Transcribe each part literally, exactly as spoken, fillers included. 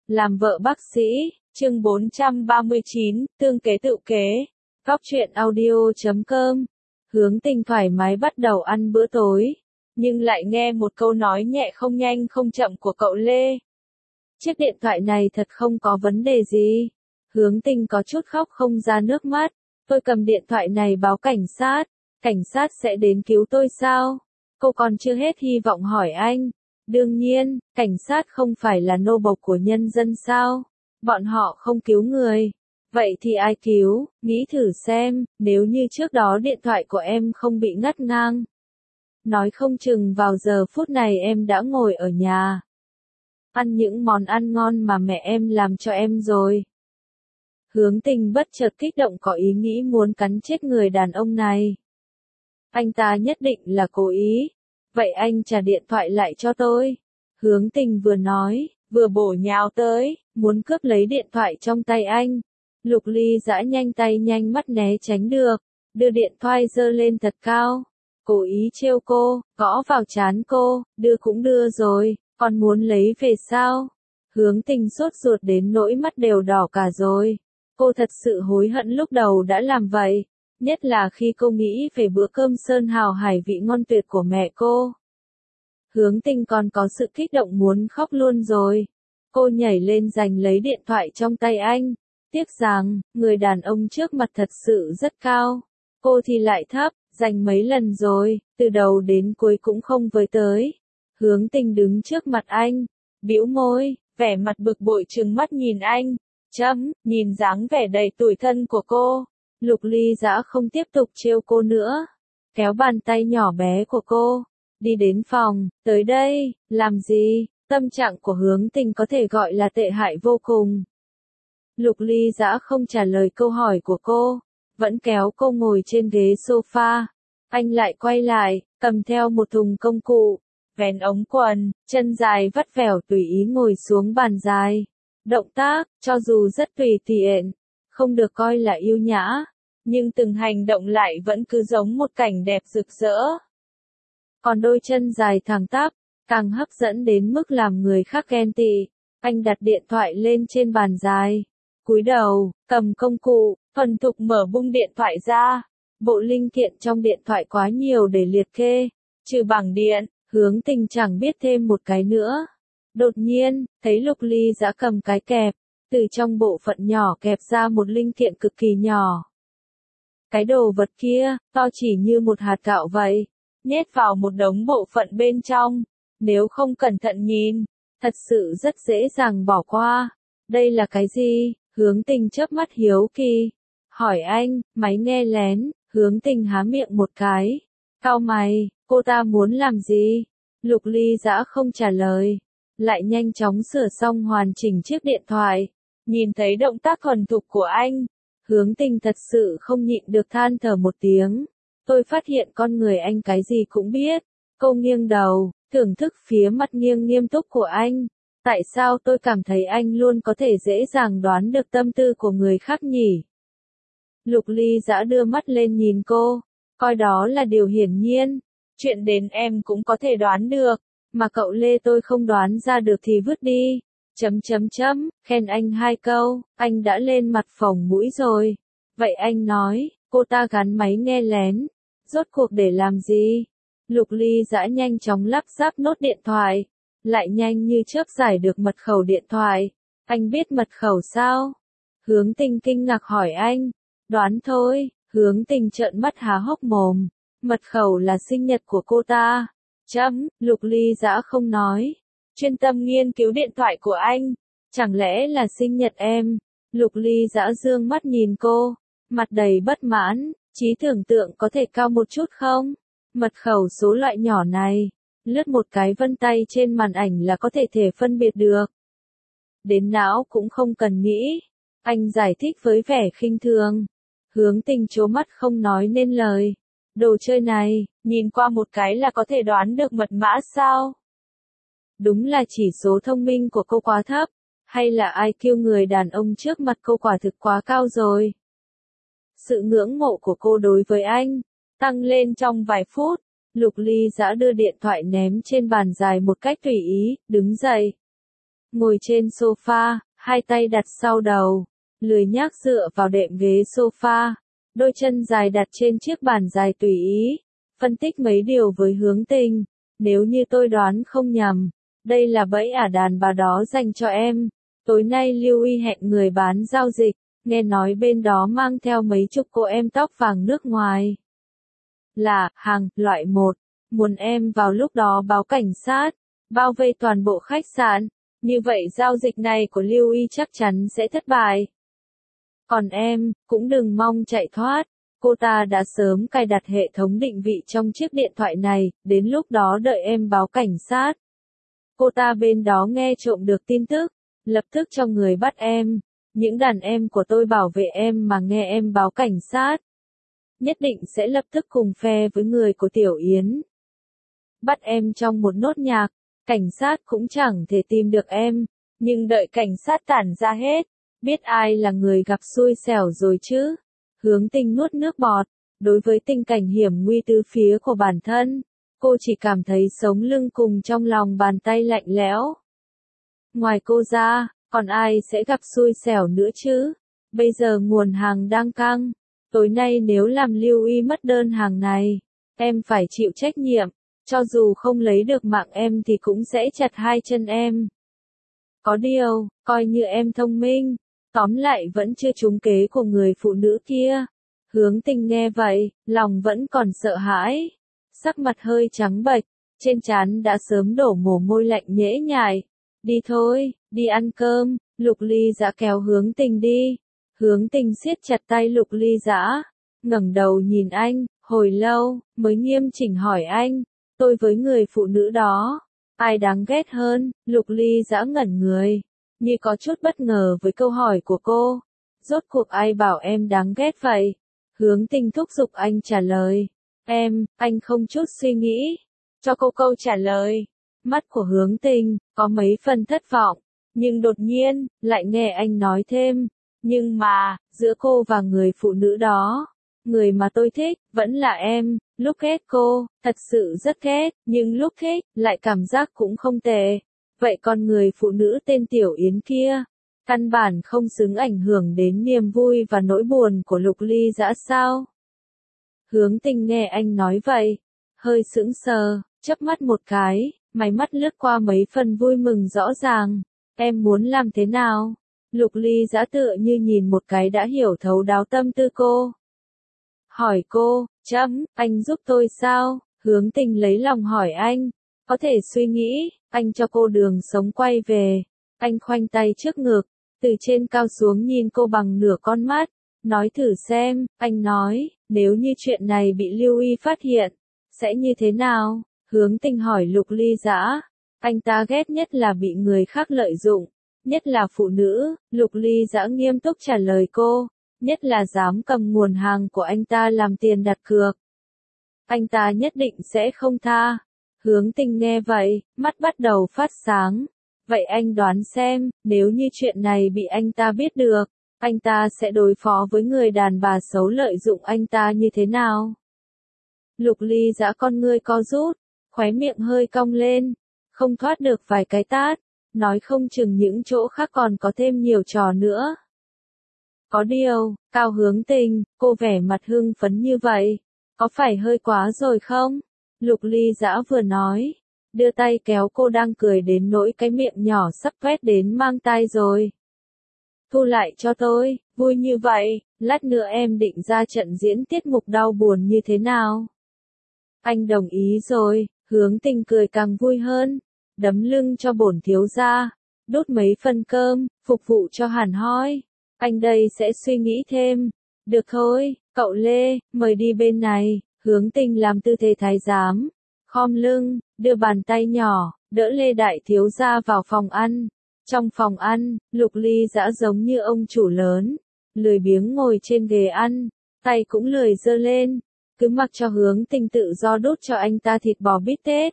Làm vợ bác sĩ, chương bốn trăm ba mươi chín, tương kế tự kế. Góc truyện audio chấm com. Hướng Tình thoải mái bắt đầu ăn bữa tối, nhưng lại nghe một câu nói nhẹ không nhanh không chậm của cậu Lê. Chiếc điện thoại này thật không có vấn đề gì. Hướng Tình có chút khóc không ra nước mắt. Tôi cầm điện thoại này báo cảnh sát. Cảnh sát sẽ đến cứu tôi sao? Cô còn chưa hết hy vọng hỏi anh. Đương nhiên, cảnh sát không phải là nô bộc của nhân dân sao? Bọn họ không cứu người. Vậy thì ai cứu? Nghĩ thử xem, nếu như trước đó điện thoại của em không bị ngắt ngang. Nói không chừng vào giờ phút này em đã ngồi ở nhà. Ăn những món ăn ngon mà mẹ em làm cho em rồi. Hướng Tình bất chợt kích động có ý nghĩ muốn cắn chết người đàn ông này. Anh ta nhất định là cố ý. Vậy anh trả điện thoại lại cho tôi. Hướng Tình vừa nói, vừa bổ nhào tới, muốn cướp lấy điện thoại trong tay anh. Lục Ly giã nhanh tay nhanh mắt né tránh được, đưa điện thoại giơ lên thật cao. Cố ý trêu cô, gõ vào trán cô, đưa cũng đưa rồi, còn muốn lấy về sao? Hướng Tình sốt ruột đến nỗi mắt đều đỏ cả rồi. Cô thật sự hối hận lúc đầu đã làm vậy. Nhất là khi cô nghĩ về bữa cơm sơn hào hải vị ngon tuyệt của mẹ cô. Hướng Tình còn có sự kích động muốn khóc luôn rồi. Cô nhảy lên giành lấy điện thoại trong tay anh. Tiếc rằng, người đàn ông trước mặt thật sự rất cao. Cô thì lại thấp, giành mấy lần rồi, từ đầu đến cuối cũng không với tới. Hướng Tình đứng trước mặt anh, bĩu môi, vẻ mặt bực bội trừng mắt nhìn anh. Chấm, nhìn dáng vẻ đầy tủi thân của cô. Lục Ly giã không tiếp tục trêu cô nữa. Kéo bàn tay nhỏ bé của cô. Đi đến phòng, tới đây, làm gì? Tâm trạng của Hướng Tình có thể gọi là tệ hại vô cùng. Lục Ly giã không trả lời câu hỏi của cô. Vẫn kéo cô ngồi trên ghế sofa. Anh lại quay lại, cầm theo một thùng công cụ. Vén ống quần, chân dài vắt vẻo tùy ý ngồi xuống bàn dài. Động tác, cho dù rất tùy tiện, không được coi là yêu nhã, nhưng từng hành động lại vẫn cứ giống một cảnh đẹp rực rỡ. Còn đôi chân dài thẳng tắp, càng hấp dẫn đến mức làm người khác ghen tị. Anh đặt điện thoại lên trên bàn dài, cúi đầu, cầm công cụ, thuần thục mở bung điện thoại ra. Bộ linh kiện trong điện thoại quá nhiều để liệt kê, trừ bảng điện, Hướng Tình chẳng biết thêm một cái nữa. Đột nhiên, thấy Lục Ly giã cầm cái kẹp, từ trong bộ phận nhỏ kẹp ra một linh kiện cực kỳ nhỏ. Cái đồ vật kia, to chỉ như một hạt gạo vậy, nhét vào một đống bộ phận bên trong. Nếu không cẩn thận nhìn, thật sự rất dễ dàng bỏ qua. Đây là cái gì? Hướng Tình chớp mắt hiếu kỳ. Hỏi anh, máy nghe lén. Hướng Tình há miệng một cái. Cau mày, cô ta muốn làm gì? Lục Ly giã không trả lời. Lại nhanh chóng sửa xong hoàn chỉnh chiếc điện thoại. Nhìn thấy động tác thuần thục của anh, Hướng Tình thật sự không nhịn được than thở một tiếng. Tôi phát hiện con người anh cái gì cũng biết. Cô nghiêng đầu, thưởng thức phía mặt nghiêng nghiêm túc của anh. Tại sao tôi cảm thấy anh luôn có thể dễ dàng đoán được tâm tư của người khác nhỉ? Lục Ly giã đưa mắt lên nhìn cô, coi đó là điều hiển nhiên. Chuyện đến em cũng có thể đoán được. Mà cậu Lê tôi không đoán ra được thì vứt đi. Chấm chấm chấm, khen anh hai câu, anh đã lên mặt phồng mũi rồi. Vậy anh nói, cô ta gắn máy nghe lén. Rốt cuộc để làm gì? Lục Ly giã nhanh chóng lắp ráp nốt điện thoại. Lại nhanh như chớp giải được mật khẩu điện thoại. Anh biết mật khẩu sao? Hướng Tình kinh ngạc hỏi anh. Đoán thôi, Hướng Tình trợn mắt há hốc mồm. Mật khẩu là sinh nhật của cô ta. Chấm, Lục Ly giã không nói. Chuyên tâm nghiên cứu điện thoại của anh. Chẳng lẽ là sinh nhật em? Lục Ly giã dương mắt nhìn cô. Mặt đầy bất mãn. Trí tưởng tượng có thể cao một chút không? Mật khẩu số loại nhỏ này. Lướt một cái vân tay trên màn ảnh là có thể thể phân biệt được. Đến não cũng không cần nghĩ. Anh giải thích với vẻ khinh thường. Hướng Tình trố mắt không nói nên lời. Đồ chơi này, nhìn qua một cái là có thể đoán được mật mã sao? Đúng là chỉ số thông minh của cô quá thấp, hay là i kiu người đàn ông trước mặt cô quả thực quá cao rồi? Sự ngưỡng mộ của cô đối với anh, tăng lên trong vài phút. Lục Ly giã đưa điện thoại ném trên bàn dài một cách tùy ý, đứng dậy. ngồi trên sofa, hai tay đặt sau đầu, lười nhác dựa vào đệm ghế sofa, đôi chân dài đặt trên chiếc bàn dài tùy ý, phân tích mấy điều với Hướng Tình. Nếu như tôi đoán không nhầm, đây là bẫy ả đàn bà đó dành cho em. Tối nay Lưu Y hẹn người bán giao dịch, nghe nói bên đó mang theo mấy chục cô em tóc vàng nước ngoài. Là hàng loại một, muốn em vào lúc đó báo cảnh sát, bao vây toàn bộ khách sạn. Như vậy giao dịch này của Lưu Y chắc chắn sẽ thất bại. Còn em, cũng đừng mong chạy thoát. Cô ta đã sớm cài đặt hệ thống định vị trong chiếc điện thoại này, đến lúc đó đợi em báo cảnh sát. Cô ta bên đó nghe trộm được tin tức, lập tức cho người bắt em. Những đàn em của tôi bảo vệ em mà nghe em báo cảnh sát, nhất định sẽ lập tức cùng phe với người của Tiểu Yến. Bắt em trong một nốt nhạc, cảnh sát cũng chẳng thể tìm được em, nhưng đợi cảnh sát tản ra hết, biết ai là người gặp xui xẻo rồi chứ. Hướng Tình nuốt nước bọt, đối với tình cảnh hiểm nguy từ phía của bản thân, cô chỉ cảm thấy sống lưng cùng trong lòng bàn tay lạnh lẽo. Ngoài cô ra, còn ai sẽ gặp xui xẻo nữa chứ? Bây giờ nguồn hàng đang căng, tối nay nếu làm Lưu Y mất đơn hàng này, em phải chịu trách nhiệm, cho dù không lấy được mạng em thì cũng sẽ chặt hai chân em. Có điều, coi như em thông minh, tóm lại vẫn chưa trúng kế của người phụ nữ kia. Hướng Tình nghe vậy, lòng vẫn còn sợ hãi, sắc mặt hơi trắng bệch, trên trán đã sớm đổ mồ hôi lạnh nhễ nhại. Đi thôi, đi ăn cơm. Lục Ly Dã kéo Hướng Tình đi. Hướng Tình siết chặt tay Lục Ly Dã, ngẩng đầu nhìn anh, hồi lâu, mới nghiêm chỉnh hỏi anh, tôi với người phụ nữ đó, ai đáng ghét hơn? Lục Ly Dã ngẩn người, như có chút bất ngờ với câu hỏi của cô. Rốt cuộc ai bảo em đáng ghét vậy? Hướng Tình thúc giục anh trả lời. Em, anh không chút suy nghĩ, cho cô câu trả lời. Mắt của Hướng Tình có mấy phần thất vọng, nhưng đột nhiên, lại nghe anh nói thêm. Nhưng mà, giữa cô và người phụ nữ đó, người mà tôi thích, vẫn là em. Lúc ghét cô, thật sự rất ghét, nhưng lúc thích, lại cảm giác cũng không tệ. Vậy còn người phụ nữ tên Tiểu Yến kia, căn bản không xứng ảnh hưởng đến niềm vui và nỗi buồn của Lục Ly Dã sao? Hướng Tình nghe anh nói vậy, hơi sững sờ, chớp mắt một cái, máy mắt lướt qua mấy phần vui mừng rõ ràng. Em muốn làm thế nào? Lục Ly Dã tựa như nhìn một cái đã hiểu thấu đáo tâm tư cô. Hỏi cô, chấm, anh giúp tôi sao? Hướng Tình lấy lòng hỏi anh, có thể suy nghĩ, anh cho cô đường sống quay về. Anh khoanh tay trước ngực, từ trên cao xuống nhìn cô bằng nửa con mắt, nói thử xem. Anh nói, nếu như chuyện này bị Lưu Y phát hiện, sẽ như thế nào? Hướng Tình hỏi Lục Ly Dã. Anh ta ghét nhất là bị người khác lợi dụng, nhất là phụ nữ. Lục Ly Dã nghiêm túc trả lời cô, nhất là dám cầm nguồn hàng của anh ta làm tiền đặt cược, anh ta nhất định sẽ không tha. Hướng Tình nghe vậy, mắt bắt đầu phát sáng. Vậy anh đoán xem, nếu như chuyện này bị anh ta biết được, anh ta sẽ đối phó với người đàn bà xấu lợi dụng anh ta như thế nào? Lục Ly Dã con ngươi co rút, khóe miệng hơi cong lên, không thoát được vài cái tát, nói không chừng những chỗ khác còn có thêm nhiều trò nữa. Có điều, Cao Hướng Tình, cô vẻ mặt hưng phấn như vậy, có phải hơi quá rồi không? Lục Ly Dã vừa nói, đưa tay kéo cô đang cười đến nỗi cái miệng nhỏ sắp quét đến mang tai rồi. Thu lại cho tôi, vui như vậy, lát nữa em định ra trận diễn tiết mục đau buồn như thế nào? Anh đồng ý rồi. Hướng Tình cười càng vui hơn, đấm lưng cho bổn thiếu gia, đốt mấy phần cơm, phục vụ cho hẳn hoi. Anh đây sẽ suy nghĩ thêm. Được thôi, cậu Lê, mời đi bên này. Hướng Tình làm tư thế thái giám, khom lưng, đưa bàn tay nhỏ, đỡ Lê đại thiếu gia vào phòng ăn. Trong phòng ăn, Lục Ly Dã giống như ông chủ lớn, lười biếng ngồi trên ghế ăn, tay cũng lười giơ lên, cứ mặc cho Hướng Tình tự do đút cho anh ta thịt bò bít tết.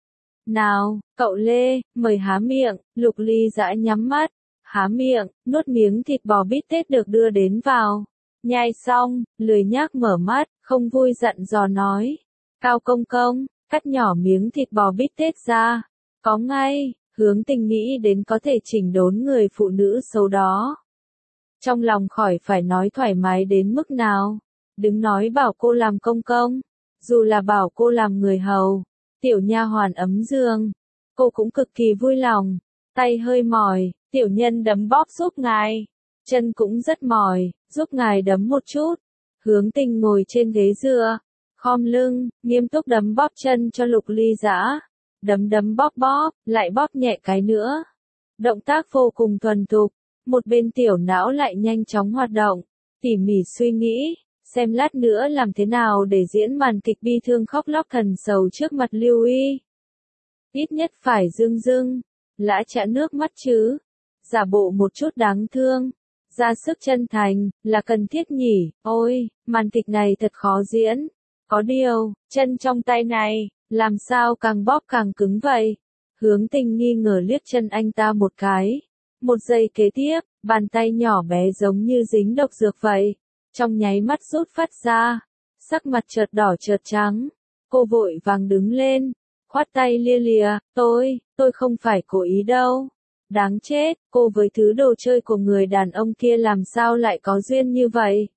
Nào, cậu Lê, mời há miệng. Lục Ly Dã nhắm mắt, há miệng, nuốt miếng thịt bò bít tết được đưa đến vào. Nhai xong, lười nhác mở mắt, không vui dặn dò nói. Cao công công, cắt nhỏ miếng thịt bò bít tết ra. Có ngay. Hướng Tình nghĩ đến có thể chỉnh đốn người phụ nữ xấu đó. Trong lòng khỏi phải nói thoải mái đến mức nào. Đừng nói bảo cô làm công công, dù là bảo cô làm người hầu, tiểu nha hoàn ấm giường, cô cũng cực kỳ vui lòng. Tay hơi mỏi, tiểu nhân đấm bóp giúp ngài. Chân cũng rất mỏi, giúp ngài đấm một chút. Hướng Tình ngồi trên ghế dựa, khom lưng, nghiêm túc đấm bóp chân cho Lục Ly Dã. Đấm đấm bóp bóp, lại bóp nhẹ cái nữa. Động tác vô cùng thuần thục, một bên tiểu não lại nhanh chóng hoạt động, tỉ mỉ suy nghĩ, xem lát nữa làm thế nào để diễn màn kịch bi thương khóc lóc thần sầu trước mặt Lưu Y. Ít nhất phải rưng rưng, lã chả nước mắt chứ, giả bộ một chút đáng thương, ra sức chân thành, là cần thiết nhỉ. Ôi, màn kịch này thật khó diễn. Có điều, chân trong tay này, làm sao càng bóp càng cứng vậy? Hướng Tình nghi ngờ liếc chân anh ta một cái. Một giây kế tiếp, bàn tay nhỏ bé giống như dính độc dược vậy. Trong nháy mắt rút phát ra. Sắc mặt chợt đỏ chợt trắng. Cô vội vàng đứng lên. Khoát tay lia lìa. Tôi, tôi không phải cố ý đâu. Đáng chết, cô với thứ đồ chơi của người đàn ông kia làm sao lại có duyên như vậy?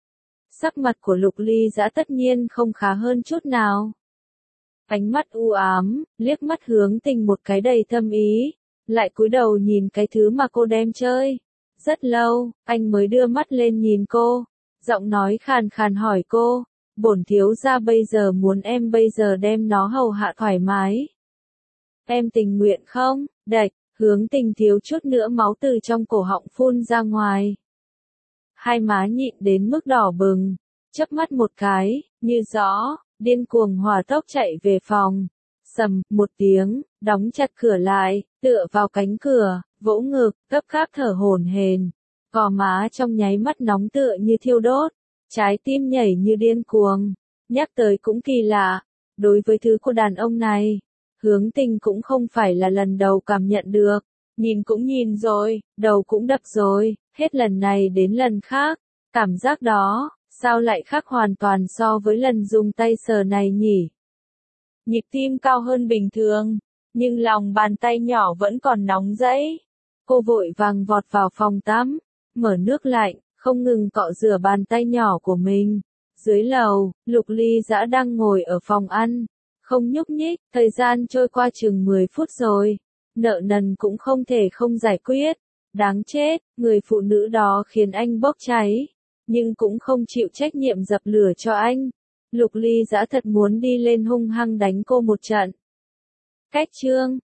Sắc mặt của Lục Ly Dã tất nhiên không khá hơn chút nào. Ánh mắt u ám, liếc mắt Hướng Tình một cái đầy thâm ý, lại cúi đầu nhìn cái thứ mà cô đem chơi. Rất lâu, anh mới đưa mắt lên nhìn cô, giọng nói khàn khàn hỏi cô, bổn thiếu gia bây giờ muốn em bây giờ đem nó hầu hạ thoải mái. Em tình nguyện không? Đạch, Hướng Tình thiếu chút nữa máu từ trong cổ họng phun ra ngoài. Hai má nhịn đến mức đỏ bừng, chớp mắt một cái, như gió, điên cuồng hỏa tốc chạy về phòng. Sầm, một tiếng, đóng chặt cửa lại, tựa vào cánh cửa, vỗ ngực, gấp gáp thở hổn hển. Gò má trong nháy mắt nóng tựa như thiêu đốt, trái tim nhảy như điên cuồng. Nhắc tới cũng kỳ lạ, đối với thứ của đàn ông này, Hướng Tình cũng không phải là lần đầu cảm nhận được. Nhìn cũng nhìn rồi, đầu cũng đập rồi, hết lần này đến lần khác. Cảm giác đó, sao lại khác hoàn toàn so với lần dùng tay sờ này nhỉ? Nhịp tim cao hơn bình thường, nhưng lòng bàn tay nhỏ vẫn còn nóng rẫy. Cô vội vàng vọt vào phòng tắm, mở nước lạnh, không ngừng cọ rửa bàn tay nhỏ của mình. Dưới lầu, Lục Ly Dã đang ngồi ở phòng ăn, không nhúc nhích, thời gian trôi qua chừng mười phút rồi. Nợ nần cũng không thể không giải quyết. Đáng chết, người phụ nữ đó khiến anh bốc cháy, nhưng cũng không chịu trách nhiệm dập lửa cho anh. Lục Ly Dã thật muốn đi lên hung hăng đánh cô một trận. Cách chương